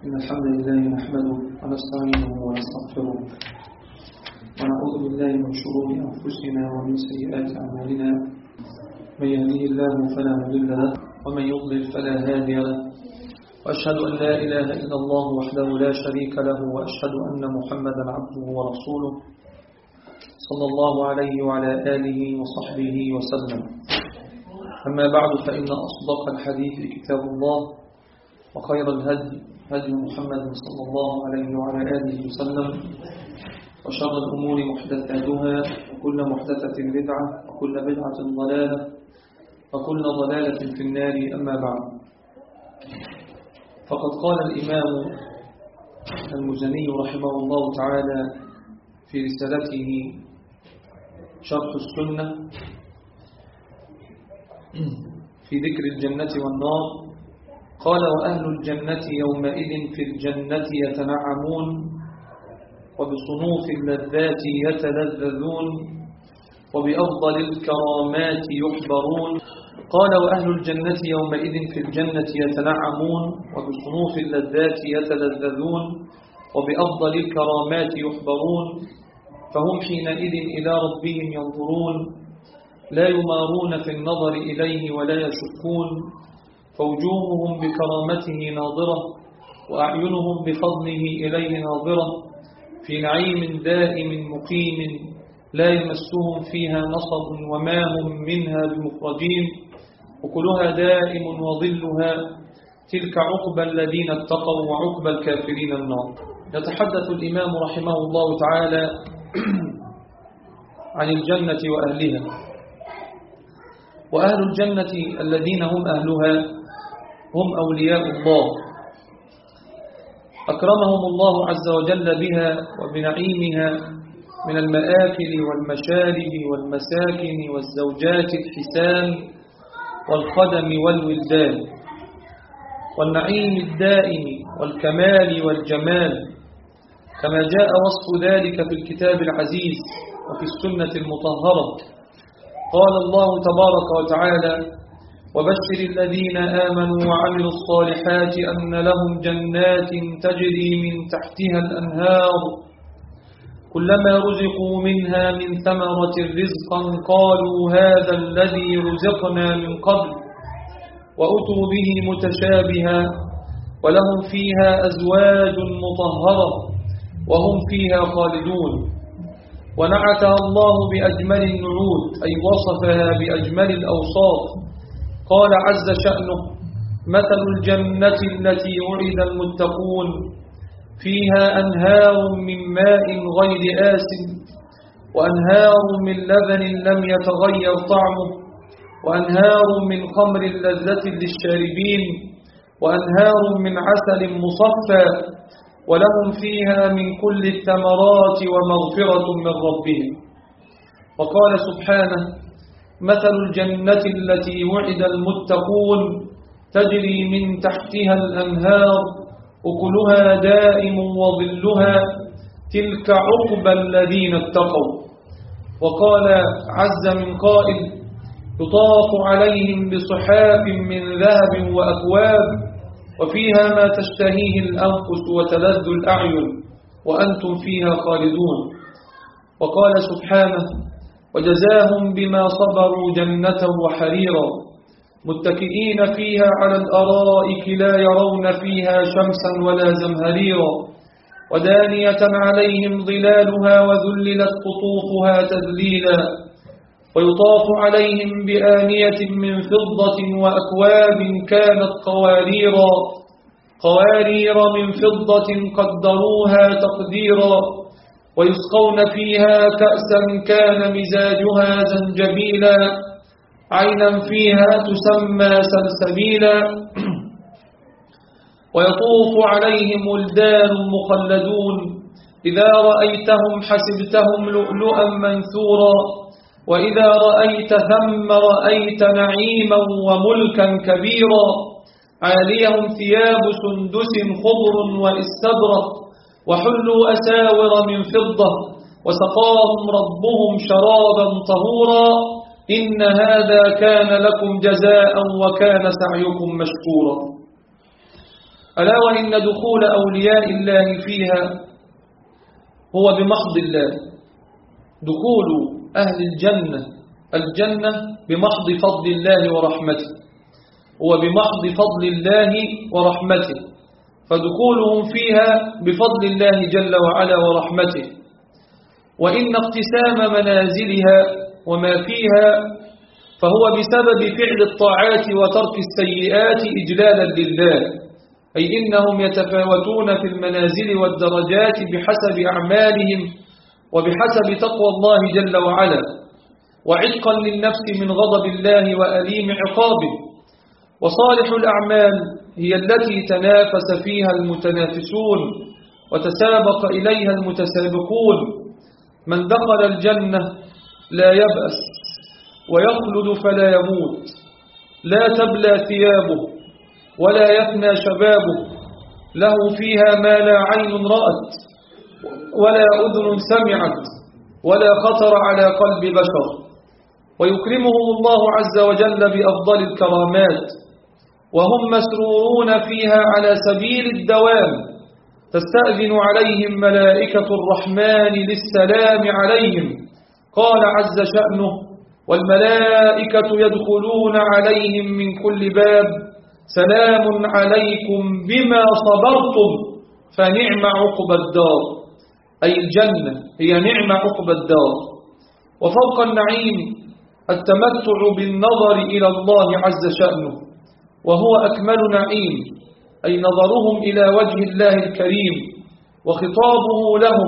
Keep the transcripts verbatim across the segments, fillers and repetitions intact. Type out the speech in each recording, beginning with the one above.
إن الحمد لله نحمده ونستعينه ونستغفره ونعوذ بالله من شرور أنفسنا ومن سيئات أعمالنا. من يهديه الله فلا مضل له ومن يضلل فلا هادي له، وأشهد أن لا إله إلا الله وحده لا شريك له، وأشهد أن محمدا عبده ورسوله صلى الله عليه وعلى آله وصحبه وسلم. أما بعد، فإن أصدق الحديث كتاب الله، وخير الهدي هدي محمد صلى الله عليه وعلى آله وسلم، وشر الأمور محدثاتها، وكل محدثة بدعة، وكل بدعة ضلالة، وكل ضلالة في النار. أما بعد، فقد قال الإمام المزني رحمه الله تعالى في رسالته شرح السنة في ذكر الجنة والنار، قال: وأهل الجنة يومئذ في الجنة يتنعمون، وبصنوف اللذات يتلذذون، وبأفضل الكرامات يحبرون. قال: وأهل الجنة يومئذ في الجنة يتنعمون، وبصنوف اللذات يتلذذون، وبأفضل الكرامات يحبرون، فهم حينئذ إلى ربهم ينظرون، لا يمارون في النظر إليه ولا يشكون، فوجوههم بكرامته ناظرة، وأعينهم بفضله إليه ناظرة، في نعيم دائم مقيم، لا يمسهم فيها نصب، وما هم منها بمخرجين، وكلها دائم وظلها، تلك عقبى الذين اتقوا، وعقبى الكافرين النار. يتحدث الإمام رحمه الله تعالى عن الجنة وأهلها. وأهل الجنة الذين هم أهلها هم أولياء الله، أكرمهم الله عز وجل بها وبنعيمها من المآكل والمشارب والمساكن والزوجات الحسان والخدم والولدان، والنعيم الدائم والكمال والجمال، كما جاء وصف ذلك في الكتاب العزيز وفي السنة المطهرة. قال الله تبارك وتعالى: وبشر الذين آمنوا وعملوا الصالحات أن لهم جنات تجري من تحتها الأنهار، كلما رزقوا منها من ثمرة رزقا قالوا هذا الذي رزقنا من قبل، وأتوا به متشابها، ولهم فيها أزواج مطهرة وهم فيها خالدون. ونعتها الله بأجمل النعوت، أي وصفها بأجمل الأوصاف. قال عز شأنه: مثل الجنة التي وعد المتقون فيها أنهار من ماء غير آسن، وأنهار من لبن لم يتغير طعمه، وأنهار من خمر لذة للشاربين، وأنهار من عسل مصفى، ولهم فيها من كل الثمرات ومغفرة من ربهم. وقال سبحانه: مثل الجنة التي وعد المتقون تجري من تحتها الأنهار، أكلها دائم وظلها، تلك عقبى الذين اتقوا. وقال عز من قائل: يطاف عليهم بصحاف من ذهب وأكواب، وفيها ما تشتهيه الأنفس وتلذ الأعين، وأنتم فيها خالدون. وقال سبحانه: وجزاهم بما صبروا جنة وحريرا، متكئين فيها على الأرائك لا يرون فيها شمسا ولا زمهريرا، ودانية عليهم ظلالها وذللت قطوفها تذليلا، ويطاف عليهم بآنية من فضة وأكواب كانت قواريرا قوارير من فضة قدروها تقديرا، ويسقون فيها كأسا كان مزاجها زنجبيلا، عينا فيها تسمى سلسبيلا، ويطوف عليهم ولدان مخلدون، إذا رأيتهم حسبتهم لؤلؤا منثورا، وإذا رأيت ثم رأيت نعيما وملكا كبيرا، عاليهم ثياب سندس خضر واستبرق، وحلوا أساور من فضة، وسقاهم ربهم شرابا طهورا، إن هذا كان لكم جزاء وكان سعيكم مشكورا. ألا وإن دخول أولياء الله فيها هو بمحض الله. دخول أهل الجنة الجنة بمحض فضل الله ورحمته، هو بمحض فضل الله ورحمته، فدخولهم فيها بفضل الله جل وعلا ورحمته. وإن اقتسام منازلها وما فيها فهو بسبب فعل الطاعات وترك السيئات إجلالا لله، أي إنهم يتفاوتون في المنازل والدرجات بحسب أعمالهم وبحسب تقوى الله جل وعلا، وعتقا للنفس من غضب الله وأليم عقابه. وصالح الأعمال هي التي تنافس فيها المتنافسون وتسابق إليها المتسابقون. من دخل الجنة لا يبأس ويخلد فلا يموت، لا تبلى ثيابه ولا يفنى شبابه، له فيها ما لا عين رأت ولا أذن سمعت ولا خطر على قلب بشر. ويكرمهم الله عز وجل بأفضل الكرامات، وهم مسرورون فيها على سبيل الدوام، تستأذن عليهم ملائكة الرحمن للسلام عليهم. قال عز شأنه: والملائكة يدخلون عليهم من كل باب سلام عليكم بما صبرتم فنعم عقبى الدار، أي الجنة هي نعم عقبى الدار. وفوق النعيم التمتع بالنظر إلى الله عز شأنه، وهو أكمل نعيم، أي نظرهم إلى وجه الله الكريم وخطابه لهم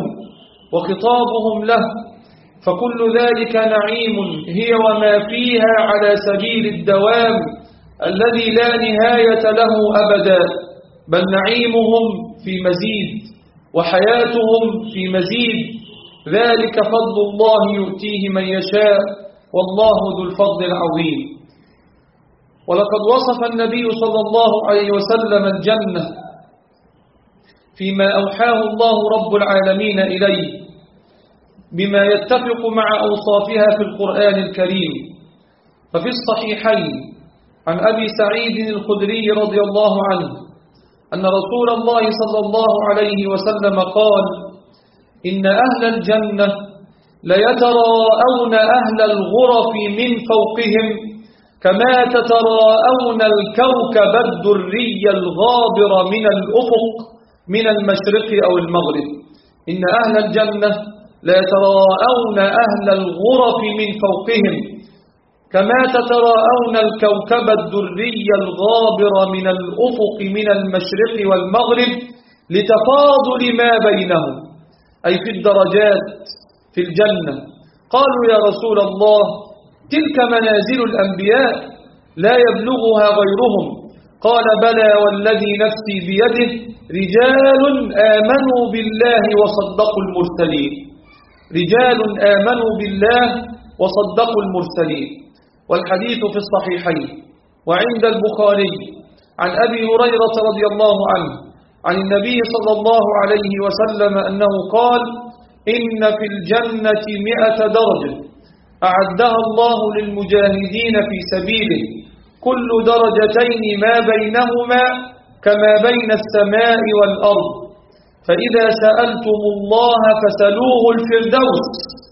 وخطابهم له، فكل ذلك نعيم هي وما فيها على سبيل الدوام الذي لا نهاية له أبدا، بل نعيمهم في مزيد وحياتهم في مزيد. ذلك فضل الله يؤتيه من يشاء والله ذو الفضل العظيم. ولقد وصف النبي صلى الله عليه وسلم الجنة فيما أوحاه الله رب العالمين إليه بما يتفق مع أوصافها في القرآن الكريم. ففي الصحيحين عن أبي سعيد الخدري رضي الله عنه أن رسول الله صلى الله عليه وسلم قال: إن أهل الجنة ليتراءون أهل الغرف من فوقهم كما تتراءون الكوكب الدري الغابر من الأفق من المشرق أو المغرب. إن أهل الجنة ليتراءون أهل الغرف من فوقهم كما تتراءون الكوكب الدري الغابر من الأفق من المشرق والمغرب لتفاضل ما بينهم، أي في الدرجات في الجنة. قالوا: يا رسول الله، تلك منازل الأنبياء لا يبلغها غيرهم. قال: بلى والذي نفسي بيده، رجال آمنوا بالله وصدقوا المرسلين. رجال آمنوا بالله وصدقوا المرسلين. والحديث في الصحيحين وعند البخاري عن أبي هريرة رضي الله عنه عن النبي صلى الله عليه وسلم أنه قال: إن في الجنة مئة درجة أعدها الله للمجاهدين في سبيله، كل درجتين ما بينهما كما بين السماء والأرض، فإذا سألتم الله فسلوه الفردوس،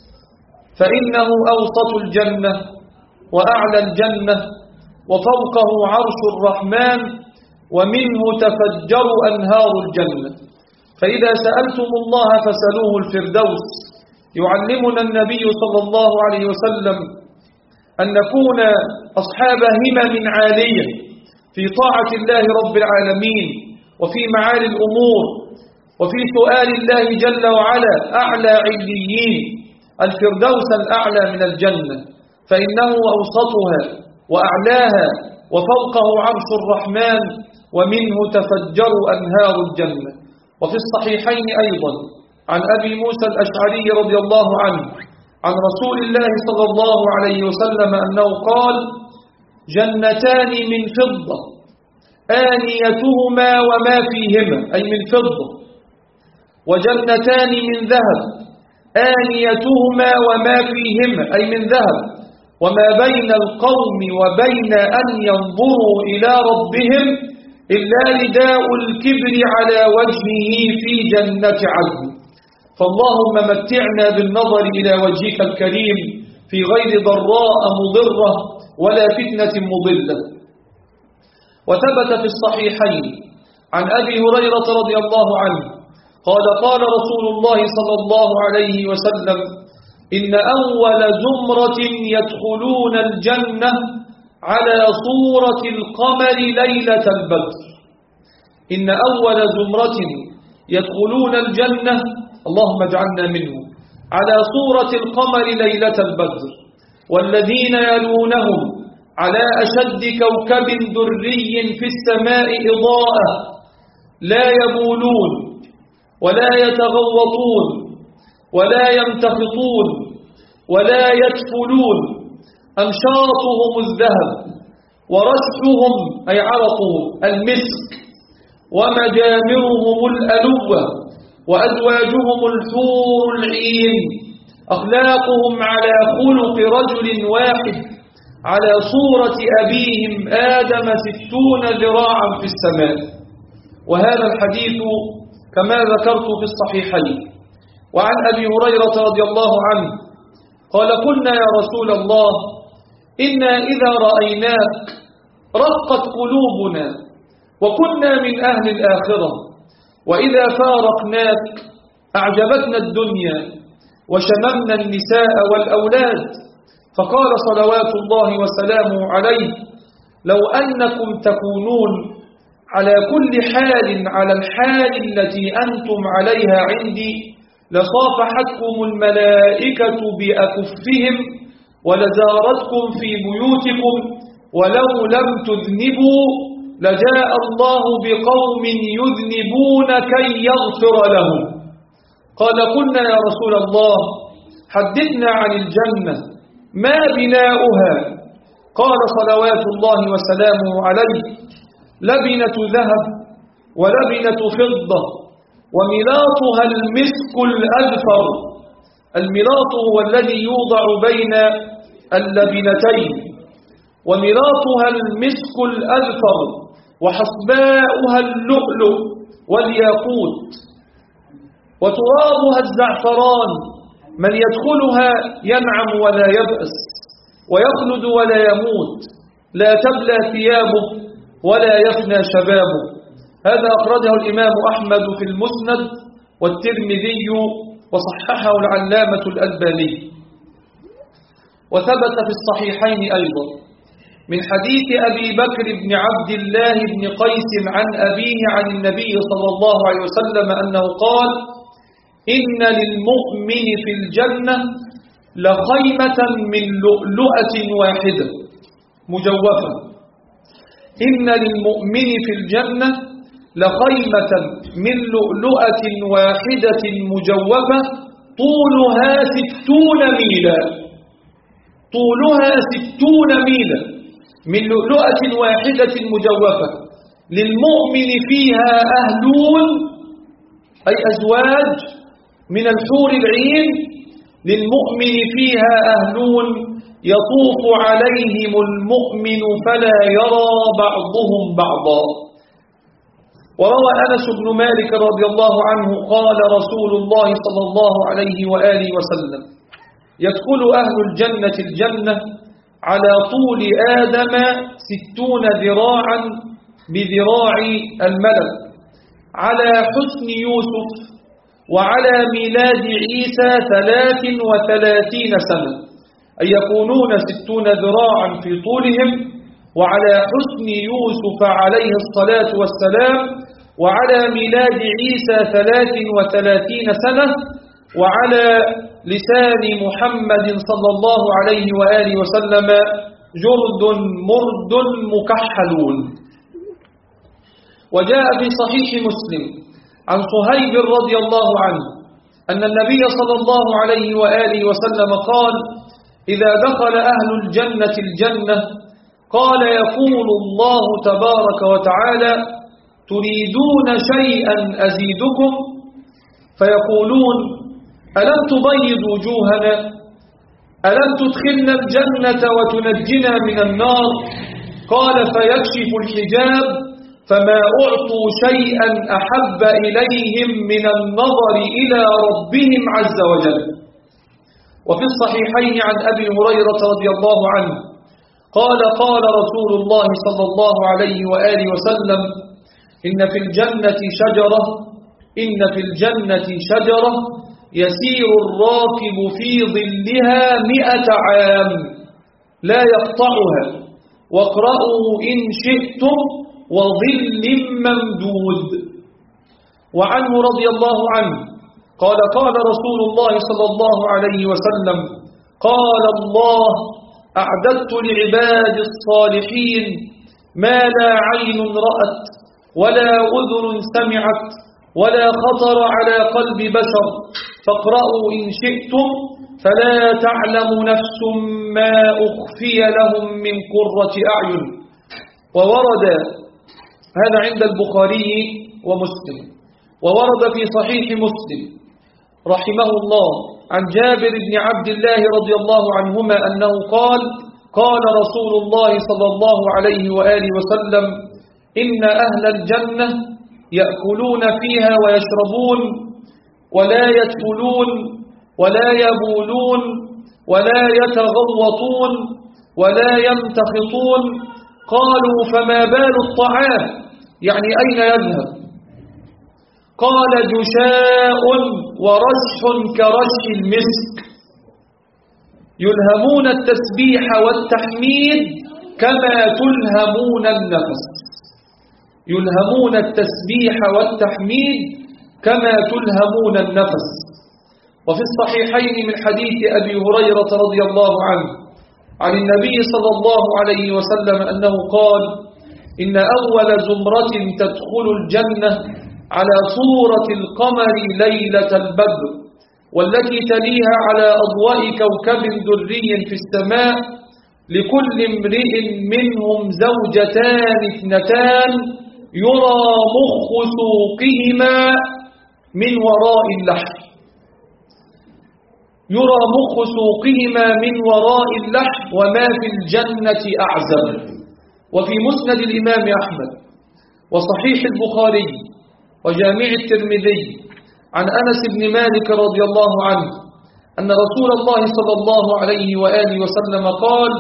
فإنه أوسط الجنة وأعلى الجنة وفوقه عرش الرحمن ومنه تفجر أنهار الجنة. فإذا سألتم الله فسلوه الفردوس. يعلمنا النبي صلى الله عليه وسلم أن نكون أصحاب همم عالية في طاعة الله رب العالمين وفي معالي الأمور وفي سؤال الله جل وعلا أعلى عليين، الفردوس الأعلى من الجنة، فإنه أوسطها وأعلاها وفوقه عرش الرحمن ومنه تفجر أنهار الجنة. وفي الصحيحين أيضا عن أبي موسى الأشعري رضي الله عنه عن رسول الله صلى الله عليه وسلم أنه قال: جنتان من فضة آنيتهما وما فيهما، أي من فضة، وجنتان من ذهب آنيتهما وما فيهما، أي من ذهب، وما بين القوم وبين أن ينظروا إلى ربهم إلا رداء الكبر على وجهه في جنة عدن. فاللهم متعنا بالنظر إلى وجهك الكريم في غير ضراء مضرة ولا فتنة مضلة. وثبت في الصحيحين عن أبي هريرة رضي الله عنه قال قال رسول الله صلى الله عليه وسلم: إن أول زمرة يدخلون الجنة على صورة القمر ليلة البدر. إن أول زمرة يدخلون الجنة، اللهم اجعلنا منهم، على صورة القمر ليلة البدر، والذين يلونهم على أشد كوكب دري في السماء إضاءة، لا يبولون ولا يتغوطون ولا يمتخطون ولا يتفلون، أمشاطهم الذهب ورشحهم أي عرقهم المسك، ومجامرهم الألوة، وأزواجهم الحور العين، أخلاقهم على خلق رجل واحد، على صورة أبيهم آدم ستون ذراعا في السماء. وهذا الحديث كما ذكرت في الصحيحين. وعن أبي هريرة رضي الله عنه قال: قلنا يا رسول الله إنا إذا رأيناك رقت قلوبنا وكنا من أهل الآخرة، وإذا فارقناك أعجبتنا الدنيا وشممنا النساء والأولاد. فقال صلوات الله وسلامه عليه: لو أنكم تكونون على كل حال على الحال التي أنتم عليها عندي لصافحتكم الملائكة بأكفهم ولزارتكم في بيوتكم، ولو لم تذنبوا لجاء الله بقوم يذنبون كي يغفر لهم. قال: قلنا يا رسول الله حدثنا عن الجنة، ما بناؤها؟ قال صلوات الله وسلامه عليه: لبنة ذهب ولبنة فضة وملاطها المسك الأذفر. الملاط هو الذي يوضع بين اللبنتين، وملاطها المسك الأذفر، وحصباؤها اللؤلؤ والياقوت، وترابها الزعفران. من يدخلها ينعم ولا يبأس، ويخلد ولا يموت، لا تبلى ثيابه ولا يفنى شبابه. هذا أخرجه الإمام أحمد في المسند والترمذي وصححه العلامة الألباني. وثبت في الصحيحين أيضا من حديث أبي بكر بن عبد الله بن قيس عن أبيه عن النبي صلى الله عليه وسلم أنه قال: إن للمؤمن في الجنة لخيمة من لؤلؤة واحدة مجوفة. إن للمؤمن في الجنة لخيمة من لؤلؤة واحدة مجوفة طولها ستون ميلا، طولها ستون ميلا من لؤلؤة واحدة مجوفة. للمؤمن فيها أهلون أي أزواج من الحور العين، للمؤمن فيها أهلون يطوف عليهم المؤمن فلا يرى بعضهم بعضا. وروى أنس بن مالك رضي الله عنه قال: رسول الله صلى الله عليه وآله وسلم: يدخل أهل الجنة الجنة على طول آدم ستون ذراعا بذراع الملك، على حسن يوسف وعلى ميلاد عيسى ثلاث وثلاثين سنة، أي يكونون ستون ذراعا في طولهم، وعلى حسن يوسف عليه الصلاة والسلام وعلى ميلاد عيسى ثلاث وثلاثين سنة، وعلى لسان محمد صلى الله عليه وآله وسلم جرد مرد مكحلون. وجاء في صحيح مسلم عن صهيب رضي الله عنه أن النبي صلى الله عليه وآله وسلم قال: إذا دخل أهل الجنة الجنة قال يقول الله تبارك وتعالى: تريدون شيئا أزيدكم؟ فيقولون: ألم تبيض وجوهنا؟ ألم تدخلنا الجنة وتنجنا من النار؟ قال: فيكشف الحجاب فما أعطوا شيئا أحب إليهم من النظر إلى ربهم عز وجل. وفي الصحيحين عن أبي هريرة رضي الله عنه قال قال رسول الله صلى الله عليه وآله وسلم إن في الجنة شجرة إن في الجنة شجرة يسير الراكب في ظلها مئة عام لا يقطعها، واقرأوا إن شئتم وظل ممدود. وعنه رضي الله عنه قال قال رسول الله صلى الله عليه وسلم قال الله أعددت لعباد الصالحين ما لا عين رأت ولا أذن سمعت ولا خطر على قلب بشر، فاقرأوا إن شئتم فلا تعلم نفس ما أخفي لهم من قرة أعين. وورد هذا عند البخاري ومسلم. وورد في صحيح مسلم رحمه الله عن جابر بن عبد الله رضي الله عنهما أنه قال قال رسول الله صلى الله عليه وآله وسلم إن أهل الجنة يأكلون فيها ويشربون ولا يدخلون ولا يبولون ولا يتغوطون ولا يمتخطون. قالوا فما بال الطعام، يعني أين يذهب؟ قال جشاء ورشح كرشح المسك، يلهمون التسبيح والتحميد كما تلهمون النفس، يلهمون التسبيح والتحميد كما تلهمون النفس. وفي الصحيحين من حديث أبي هريرة رضي الله عنه عن النبي صلى الله عليه وسلم أنه قال إن أول زمرة تدخل الجنة على صورة القمر ليلة البدر، والتي تليها على أضواء كوكب دري في السماء، لكل امرئ منهم زوجتان اثنتان يرى مخ سوقهما من وراء اللحم، يرى مخ سوقهما من وراء اللحم وما في الجنة أعزب. وفي مسند الإمام أحمد وصحيح البخاري وجامع الترمذي عن أنس بن مالك رضي الله عنه أن رسول الله صلى الله عليه وآله وسلم قال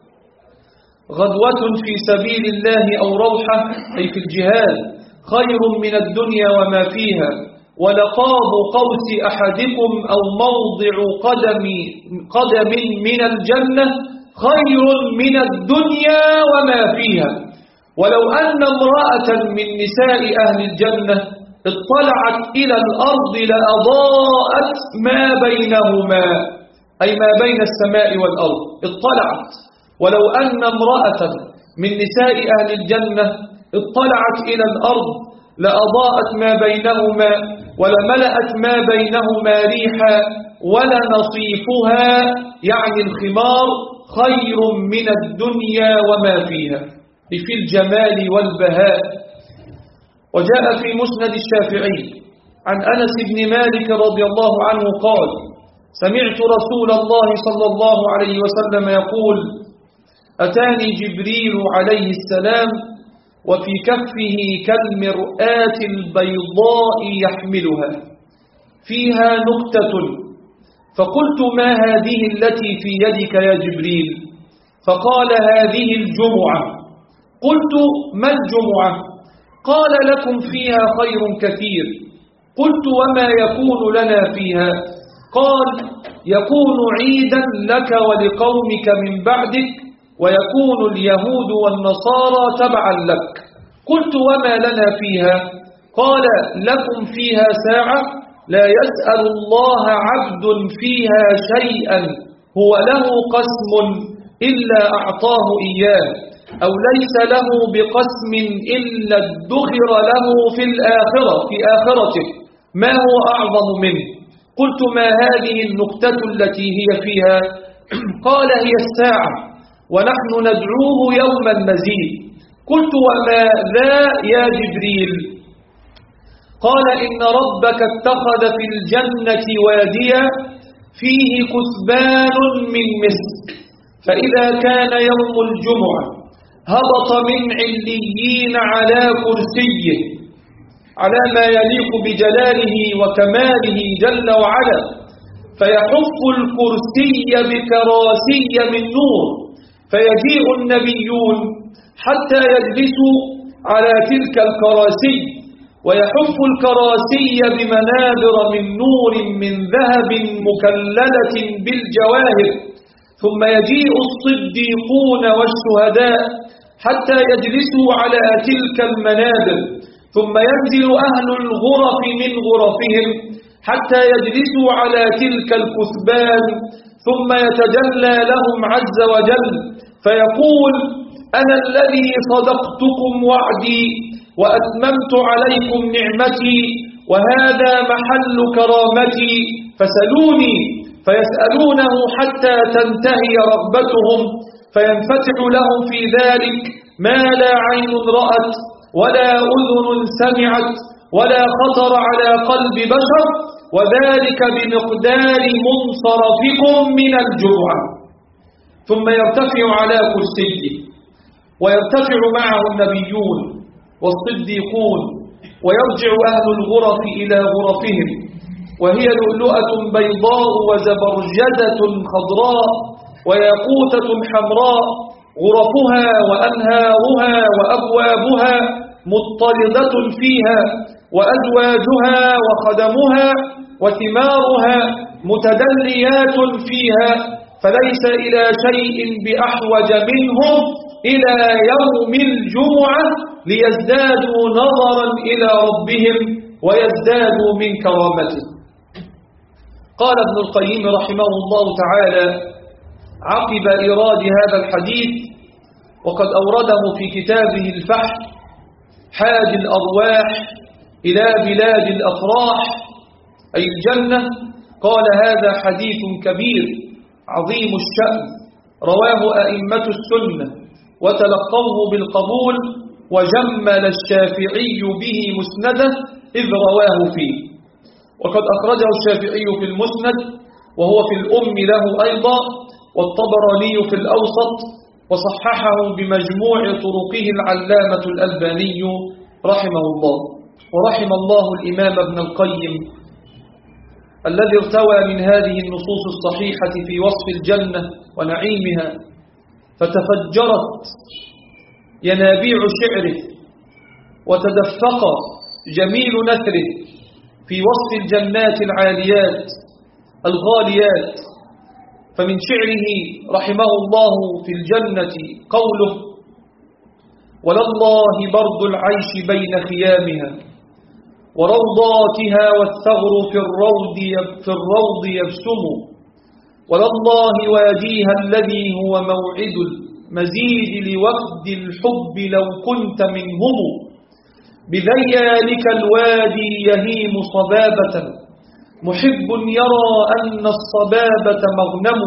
غدوة في سبيل الله أو روحة أي في الجهاد خير من الدنيا وما فيها، ولقاب قوس أحدكم أو موضع قدم, قدم من الجنة خير من الدنيا وما فيها. ولو أن امرأة من نساء أهل الجنة اطلعت إلى الأرض لأضاءت ما بينهما، أي ما بين السماء والأرض، اطلعت. ولو أن امرأة من نساء أهل الجنة اطلعت إلى الأرض لأضاءت ما بينهما ولملأت ما بينهما ريحا ولنصيفها يعني الخمار خير من الدنيا وما فيها، في الجمال والبهاء. وجاء في مسند الشافعي عن أنس بن مالك رضي الله عنه قال سمعت رسول الله صلى الله عليه وسلم يقول أتاني جبريل عليه السلام وفي كفه كالمرآة البيضاء يحملها فيها نكتة، فقلت ما هذه التي في يدك يا جبريل؟ فقال هذه الجمعة. قلت ما الجمعة؟ قال لكم فيها خير كثير. قلت وما يكون لنا فيها؟ قال يكون عيدا لك ولقومك من بعدك، ويكون اليهود والنصارى تبعا لك. قلت وما لنا فيها؟ قال لكم فيها ساعة لا يسأل الله عبد فيها شيئا هو له قسم إلا أعطاه إياه، أو ليس له بقسم إلا ادخر له في الآخرة في آخرته ما هو أعظم منه. قلت ما هذه النكتة التي هي فيها؟ قال هي الساعة ونحن ندعوه يوم المزيد. قلت وما ذا يا جبريل؟ قال إن ربك اتخذ في الجنة واديا فيه كثبان من مسك، فإذا كان يوم الجمعة هبط من عليين على كرسيه على ما يليق بجلاله وكماله جل وعلا، فيحف الكرسي بكراسي من نور، فيجيء النبيون حتى يجلسوا على تلك الكراسي، ويحف الكراسي بمنابر من نور من ذهب مكللة بالجواهر، ثم يجيء الصديقون والشهداء حتى يجلسوا على تلك المنابر، ثم ينزل أهل الغرف من غرفهم حتى يجلسوا على تلك الكثبان، ثم يتجلى لهم عز وجل فيقول: أنا الذي صدقتكم وعدي وأتممت عليكم نعمتي، وهذا محل كرامتي، فسلوني. فيسألونه حتى تنتهي رغبتهم، فينفتح لهم في ذلك ما لا عين رأت ولا أذن سمعت ولا خطر على قلب بشر، وذلك بمقدار منصرفكم من الجوع. ثم يرتفع على كرسيه، ويرتفع معه النبيون والصديقون، ويرجع أهل الغرف إلى غرفهم، وهي لؤلؤة بيضاء وزبرجدة خضراء وياقوتة حمراء، غرفها وأنهارها وأبوابها مضطردة فيها، وأزواجها وخدمها وثمارها متدليات فيها، فليس إلى شيء بأحوج منهم إلى يوم الجمعة ليزدادوا نظرا إلى ربهم ويزدادوا من كرامته. قال ابن القيم رحمه الله تعالى عقب إيراد هذا الحديث، وقد أورده في كتابه الفحم حاج الأرواح إلى بلاد الأفراح أي الجنة، قال: هذا حديث كبير عظيم الشأن، رواه أئمة السنة وتلقوه بالقبول، وجمل الشافعي به مسنده إذ رواه فيه. وقد أخرجه الشافعي في المسند، وهو في الأم له أيضا، والطبراني في الأوسط، وصححه بمجموع طرقه العلامة الألباني رحمه الله. ورحم الله الإمام ابن القيم الذي ارتوى من هذه النصوص الصحيحة في وصف الجنة ونعيمها، فتفجرت ينابيع شعره وتدفق جميل نثره في وصف الجنات العاليات الغاليات. فمن شعره رحمه الله في الجنة قوله: ولله برد العيش بين خيامها وروضاتها، والثغر في الروض في الروض يبسم، ولله واديها الذي هو موعد المزيد لوفد الحب لو كنت منهم، بذيالك الوادي يهيم صبابة، محب يرى أن الصبابة مغنم،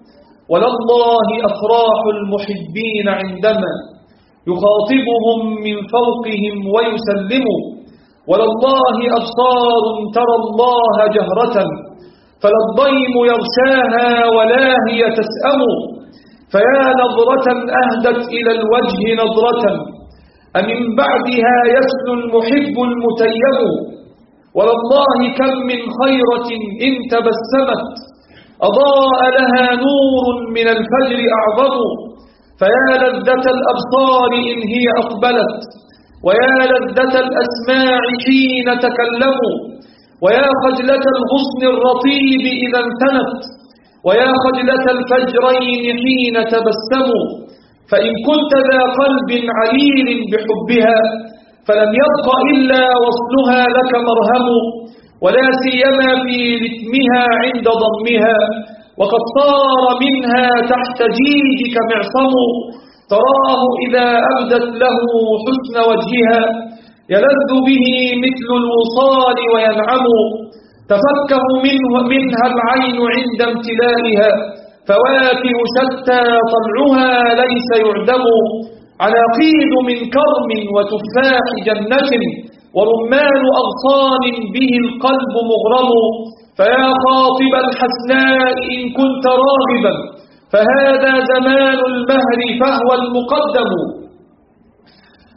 ولله أفراح المحبين عندما يخاطبهم من فوقهم ويسلم، ولله أبصار ترى الله جهرة، فلا الضيم يغشاها ولا هي تسأم، فيا نظرة أهدت إلى الوجه نظرة، أمن بعدها يسلو المحب المتيم، ولله كم من خيرة إن تبسمت أضاء لها نور من الفجر أعظم، فيا لذة الأبصار إن هي أقبلت، ويا لذة الأسماع حين تكلموا، ويا خجلة الغصن الرطيب إذا انثنت، ويا خجلة الفجرين حين تبسموا، فإن كنت ذا قلب عليل بحبها فلم يبق إلا وصلها لك مرهم، ولا سيما في رتمها عند ضمها، وقد صار منها تحت جيدك معصم، تراه إذا أبدت له حسن وجهها يلذ به مثل الوصال وينعم، تفكه منه منها العين عند امتلائها، فواكه شتى طلعها ليس يعدم، عناقيد من كرم وتفاح جنة، ورمان أغصان به القلب مغرم، فيا خاطب الحسناء إن كنت راغبا فهذا زمان المهر فهو المقدم،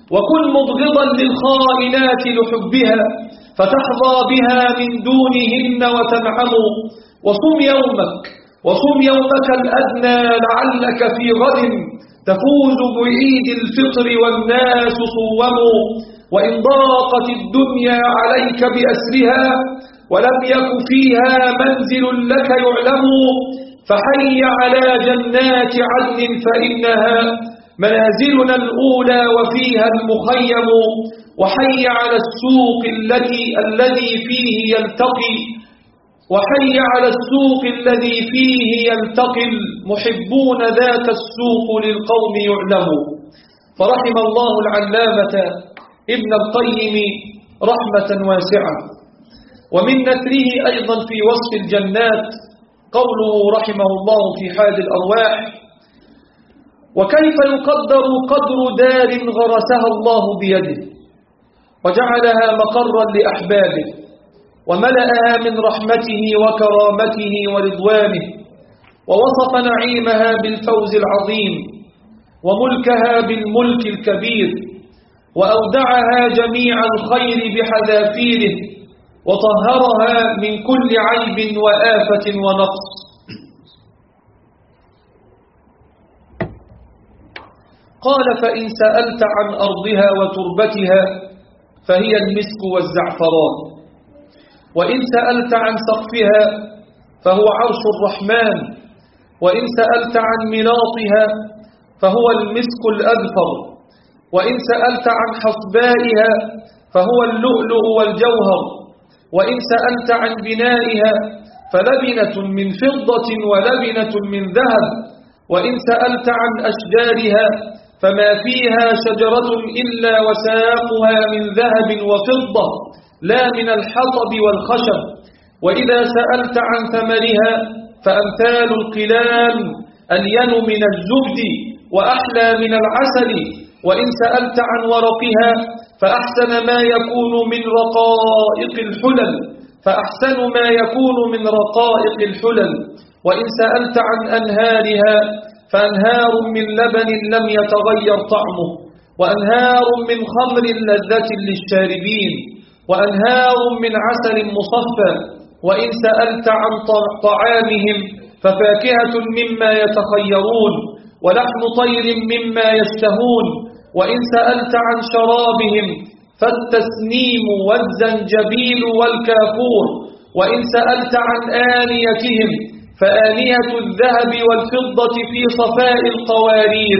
وكن مبغضا للخائنات لحبها فتحظى بها من دونهن وتنعم. وصم يومك وصم يومك الأدنى لعلك في غد تفوز بعيد الفطر والناس صوموا. وإن ضاقت الدنيا عليك بأسرها ولم يك فيها منزل لك يعلم فحي على جنات عدن فإنها منازلنا الأولى وفيها المخيم. وحي على السوق التي الذي فيه يلتقي وحي على السوق الذي فيه يلتقي المحبون ذاك السوق للقوم يعلم. فرحم الله العلامة ابن القيم رحمة واسعة. ومن نثره أيضا في وصف الجنات قوله رحمه الله في حال الأرواح: وكيف يقدر قدر دار غرسها الله بيده وجعلها مقرا لأحبابه وملأها من رحمته وكرامته ورضوانه، ووصف نعيمها بالفوز العظيم وملكها بالملك الكبير، وأودعها جميع الخير بحذافيره، وطهرها من كل عيب وآفة ونقص. قال: فإن سألت عن أرضها وتربتها فهي المسك والزعفران، وإن سألت عن سقفها فهو عرش الرحمن، وإن سألت عن مناطها فهو المسك الأذفر، وإن سألت عن حصبائها فهو اللؤلؤ والجوهر، وإن سألت عن بنائها فلبنة من فضة ولبنة من ذهب، وإن سألت عن أشجارها فما فيها شجرة إلا وساقها من ذهب وفضة لا من الحطب والخشب، وإذا سألت عن ثمرها فأمثال القلال ألين من الزبد وأحلى من العسل، وإن سألت عن ورقها فأحسن ما يكون من رقائق الحلل فأحسن ما يكون من رقائق الحلل، وإن سألت عن أنهارها فأنهار من لبن لم يتغير طعمه، وأنهار من خمر لذة للشاربين، وأنهار من عسل مصفى، وإن سألت عن طعامهم ففاكهة مما يتخيرون ولحم طير مما يشتهون، وإن سألت عن شرابهم فالتسنيم والزنجبيل والكافور، وإن سألت عن آنيتهم فآنية الذهب والفضة في صفاء القوارير،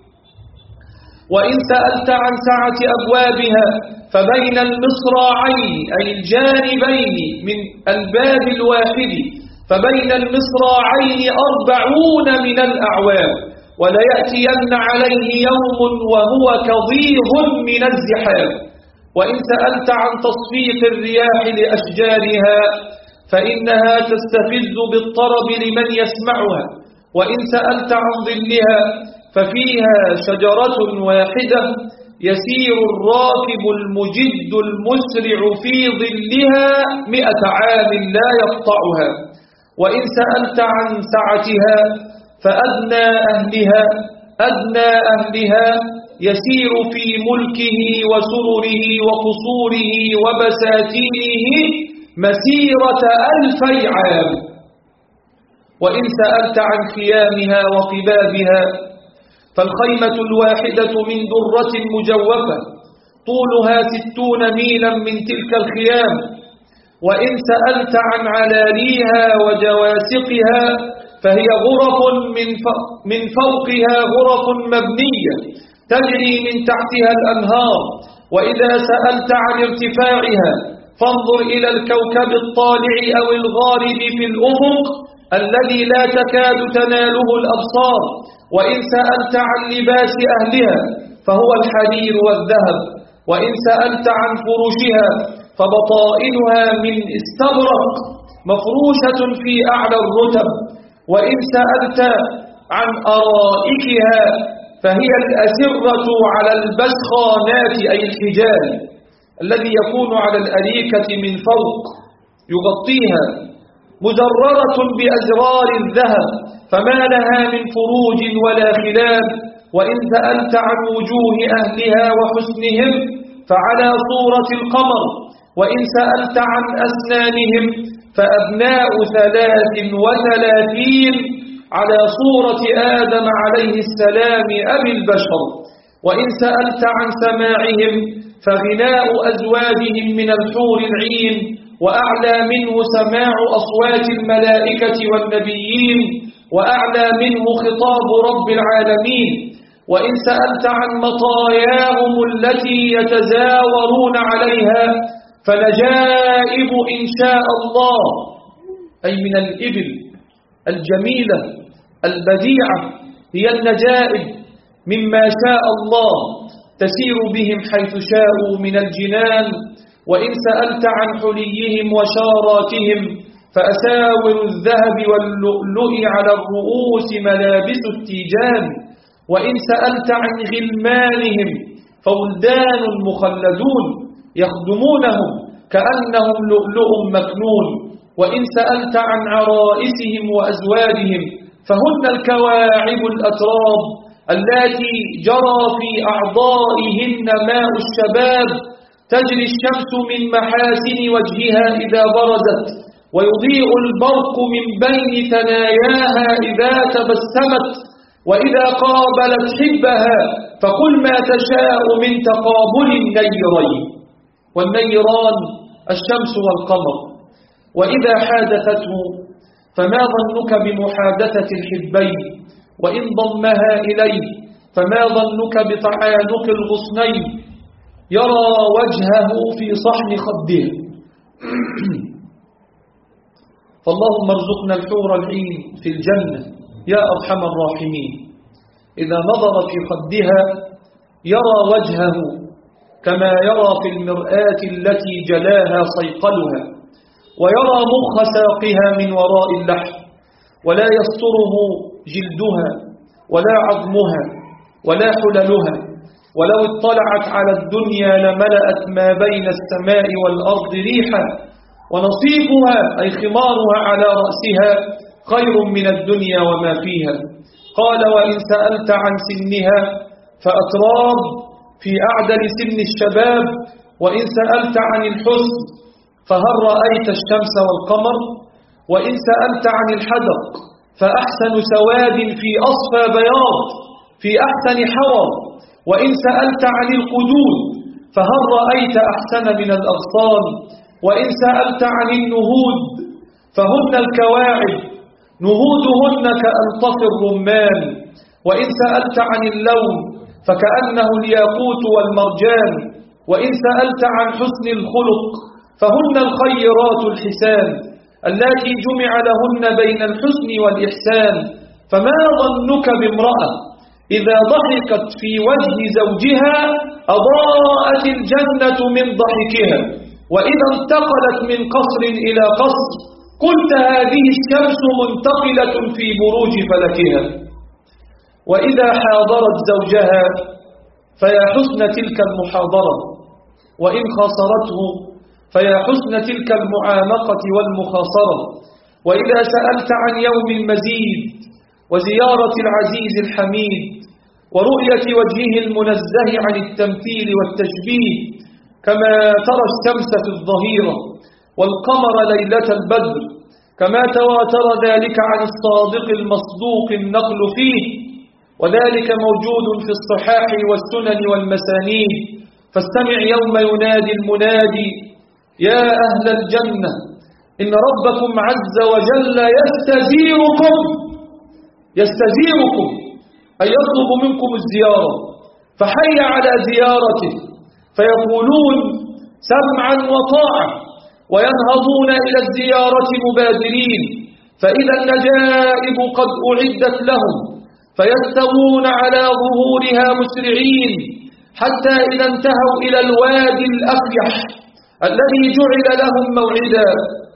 وإن سألت عن سعة أبوابها فبين المصراعين أي الجانبين من الباب الواحد فبين المصراعين أربعون من الأعوام، وليأتين عليه يوم وهو كظيظ من الزحام، وإن سألت عن تصفيق الرياح لأشجارها فإنها تستفز بالطرب لمن يسمعها، وإن سألت عن ظلها ففيها شجرة واحدة يسير الراكب المجد المسرع في ظلها مئة عام لا يقطعها، وإن سألت عن سعتها فأدنى أهلها أدنى أهلها يسير في ملكه وسرره وقصوره وبساتينه مسيرة ألفي عام، وإن سألت عن خيامها وقبابها فالخيمة الواحدة من درة مجوفة طولها ستون ميلا من تلك الخيام، وإن سألت عن علاليها وجواسقها فهي غرف من فوقها غرف مبنية تجري من تحتها الأنهار، وإذا سألت عن ارتفاعها فانظر إلى الكوكب الطالع أو الغارب في الأفق الذي لا تكاد تناله الأبصار، وإن سألت عن لباس أهلها فهو الحرير والذهب، وإن سألت عن فرشها فبطائنها من استبرق مفروشة في أعلى الرتب، وإن سألت عن أرائكها فهي الأسرة على البسخانات أي الحجال الذي يكون على الأريكة من فوق يغطيها مزررة بأزرار الذهب فما لها من فروج ولا خلاف، وإن سألت عن وجوه أهلها وحسنهم فعلى صورة القمر، وإن سألت عن أسنانهم فأبناء ثلاث وثلاثين على صورة آدم عليه السلام أبي البشر، وإن سألت عن سماعهم فغناء أزواجهم من الحور العين، وأعلى منه سماع أصوات الملائكة والنبيين، وأعلى منه خطاب رب العالمين. وإن سألت عن مطاياهم التي يتزاورون عليها فنجائب إن شاء الله، أي من الإبل الجميلة البديعة هي النجائب مما شاء الله تسير بهم حيث شاءوا من الجنان. وإن سألت عن حليهم وشاراتهم فأساور الذهب واللؤلؤ على الرؤوس ملابس التيجان. وإن سألت عن غلمانهم فولدان مخلدون يخدمونهم كأنهم لؤلؤ مكنون. وإن سألت عن عرائسهم وأزواجهم فهن الكواعب الأتراب التي جرى في أعضائهن ماء الشباب، تجري الشمس من محاسن وجهها إذا برزت، ويضيء البرق من بين ثناياها إذا تبسمت، وإذا قابلت حبها فقل ما تشاء من تقابل النيرين، والنيران الشمس والقمر. وإذا حادثته فما ظنك بمحادثة الحبين، وإن ضمها إليه فما ظنك بتعانق الغصنين، يرى وجهه في صحن خده. فاللهم ارزقنا الحور العين في الجنة يا أرحم الراحمين. إذا نظر في خدها يرى وجهه كما يرى في المرآة التي جلاها صيقلها، ويرى مخ ساقها من وراء اللحم، ولا يستره جلدها ولا عظمها ولا حللها، ولو اطلعت على الدنيا لملأت ما بين السماء والأرض ريحا، ونصيبها أي خمارها على رأسها خير من الدنيا وما فيها. قال وإن سألت عن سنها فأتراب في أعدل سن الشباب، وإن سألت عن الحسن فهل رأيت الشمس والقمر، وإن سألت عن الحدق فأحسن سواد في أصفى بياض في أحسن حور، وإن سألت عن القدود فهل رأيت أحسن من الأغصان، وإن سألت عن النهود فهن الكواعب نهودهن كألطف الرمان، وإن سألت عن اللون فكأنه الياقوت والمرجان، وإن سألت عن حسن الخلق فهن الخيرات الحسان التي جمع لهن بين الحسن والإحسان. فما ظنك بامرأة إذا ضحكت في وجه زوجها أضاءت الجنة من ضحكها، وإذا انتقلت من قصر إلى قصر قلت هذه الشمس منتقلة في بروج فلكها. وإذا حاضرت زوجها فيا حسن تلك المحاضرة، وإن خاصرته فيا حسن تلك المعانقة والمخاصرة. وإذا سألت عن يوم المزيد وزيارة العزيز الحميد ورؤية وجهه المنزه عن التمثيل والتشبيه، كما ترى الشمس في الظهيرة والقمر ليلة البدر، كما تواتر ذلك عن الصادق المصدوق النقل فيه، وذلك موجود في الصحاح والسنن والمسانيد. فاستمع يوم ينادي المنادي يا أهل الجنة إن ربكم عز وجل يستزيركم يستزيركم أي يطلب منكم الزيارة، فحي على زيارته فيقولون سمعا وطاعة، وينهضون إلى الزيارة مبادرين، فإذا النجائب قد أعدت لهم فيستوون على ظهورها مسرعين، حتى إذا انتهوا إلى الوادي الأفيح الذي جعل لهم موعدا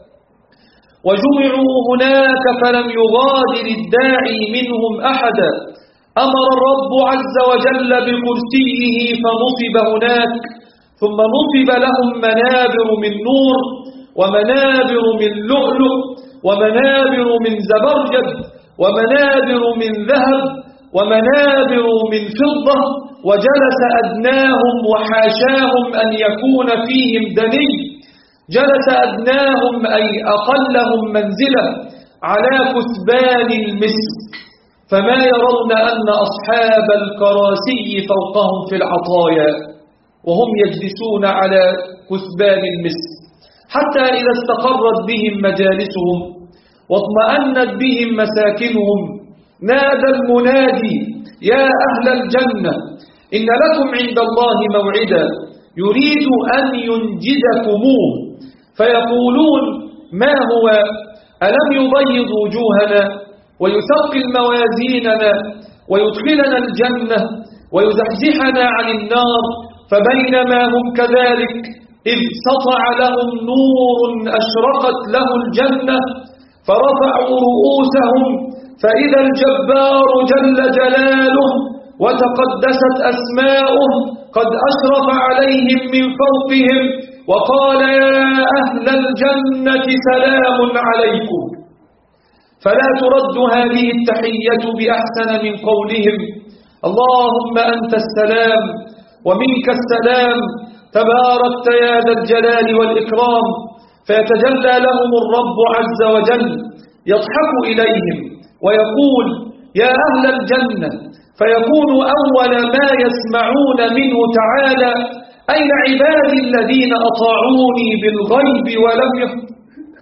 وجمعوا هناك فلم يغادر الداعي منهم أحدا، أمر الرب عز وجل بكرسيه فنصب هناك، ثم نصب لهم منابر من نور ومنابر من لؤلؤ ومنابر من زبرجد ومنابر من ذهب، ومنابر من فضة، وجلس أدناهم وحاشاهم أن يكون فيهم دني، جلس أدناهم أي أقلهم منزلة على كثبان المسك، فما يرون أن أصحاب الكراسي فوقهم في العطايا وهم يجلسون على كثبان المسك، حتى إذا استقرت بهم مجالسهم واطمأنت بهم مساكنهم نادى المنادي: يا أهل الجنة إن لكم عند الله موعدا يريد أن ينجزكموه. فيقولون: ما هو؟ ألم يبيض وجوهنا ويثقل موازيننا ويدخلنا الجنة ويزحزحنا عن النار؟ فبينما هم كذلك إذ سطع لهم نور أشرقت له الجنة، فرفعوا رؤوسهم فإذا الجبار جل جلاله وتقدست أسماؤه قد أشرف عليهم من فوقهم وقال: يا أهل الجنة سلام عليكم. فلا ترد هذه التحية بأحسن من قولهم: اللهم أنت السلام ومنك السلام تباركت يا ذا الجلال والإكرام. فيتجلى لهم الرب عز وجل يضحك إليهم ويقول: يا أهل الجنة، فيكون أول ما يسمعون منه تعالى: أين عبادي الذين أطاعوني بالغيب ولم يفتنوا؟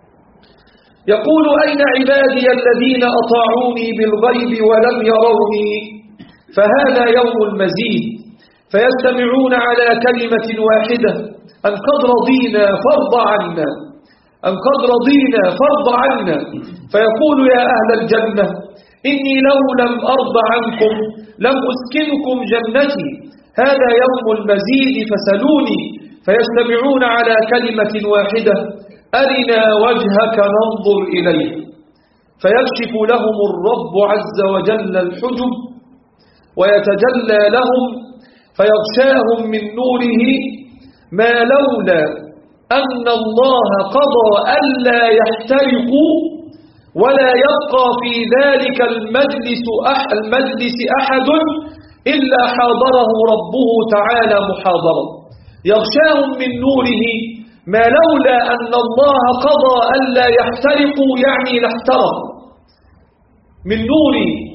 يقول: أين عبادي الذين أطاعوني بالغيب ولم يروني؟ فهذا يوم المزيد، فيجتمعون على كلمة واحدة: أن قد رضينا فارض عنا، أن قد رضينا فارض عنا. فيقول: يا أهل الجنة إني لو لم أرض عنكم لم أسكنكم جنتي، هذا يوم المزيد فسلوني. فيجتمعون على كلمة واحدة: أرنا وجهك ننظر إليه. فيكشف لهم الرب عز وجل الحجب ويتجلى لهم فيغشاهم من نوره ما لولا أن الله قضى ألا يحترقوا ولا يبقى في ذلك المجلس المجلس أحد إلا حاضره ربه تعالى محاضرا. يغشاهم من نوره ما لولا أن الله قضى ألا يحترقوا، يعني لاحترقوا، من نور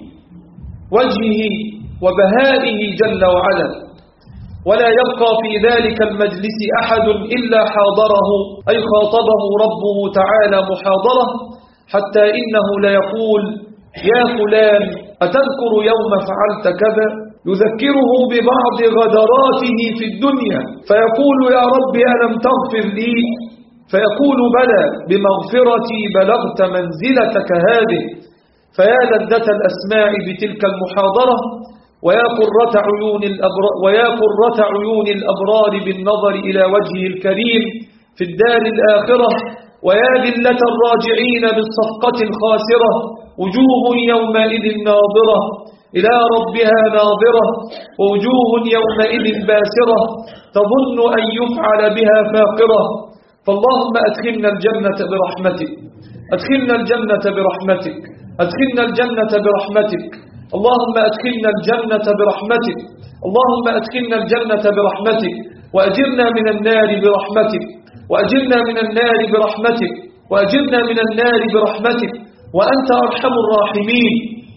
وجهه وبهائه جل وعلا، ولا يبقى في ذلك المجلس أحد إلا حاضره، أي خاطبه ربه تعالى محاضرة، حتى إنه ليقول: يا فلان أتذكر يوم فعلت كذا؟ يذكره ببعض غدراته في الدنيا، فيقول: يا رب ألم تغفر لي؟ فيقول: بلى، بمغفرتي بلغت منزلتك هذه. فيا لذة الأسماع بتلك المحاضرة، ويا قرة عيون الأبرار, ويا قرة عيون الأبرار بالنظر إلى وجهه الكريم في الدار الآخرة، ويا ذلة الراجعين بالصفقة الخاسرة، وجوه يومئذ ناظرة إلى ربها ناظرة، ووجوه يومئذ باسرة تظن أن يفعل بها فاقرة. فاللهم أدخلنا الجنة برحمتك، أدخلنا الجنة برحمتك، أدخلنا الجنة برحمتك، اللهم أدخلنا الجنة برحمتك، اللهم أدخلنا الجنة برحمتك، وأجرنا من النار برحمتك، وأجرنا من النار برحمتك، وأجرنا من النار برحمتك، وأنت أرحم الراحمين.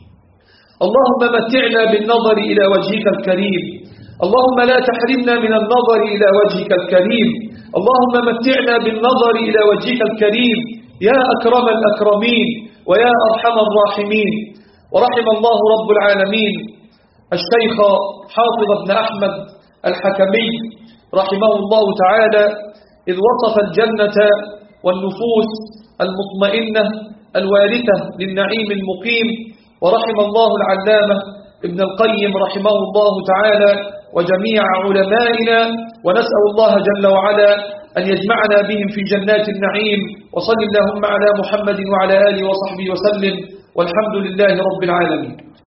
اللهم متعنا بالنظر إلى وجهك الكريم، اللهم لا تحرمنا من النظر إلى وجهك الكريم، اللهم متعنا بالنظر إلى وجهك الكريم يا أكرم الأكرمين ويا أرحم الراحمين. ورحم الله رب العالمين الشيخ حافظ بن أحمد الحكمي رحمه الله تعالى، إذ وصف الجنة والنفوس المطمئنة الوارثة للنعيم المقيم. ورحم الله العلامة ابن القيم رحمه الله تعالى وجميع علمائنا، ونسأل الله جل وعلا أن يجمعنا بهم في جنات النعيم. وصل اللهم على محمد وعلى آله وصحبه وسلم، والحمد لله رب العالمين.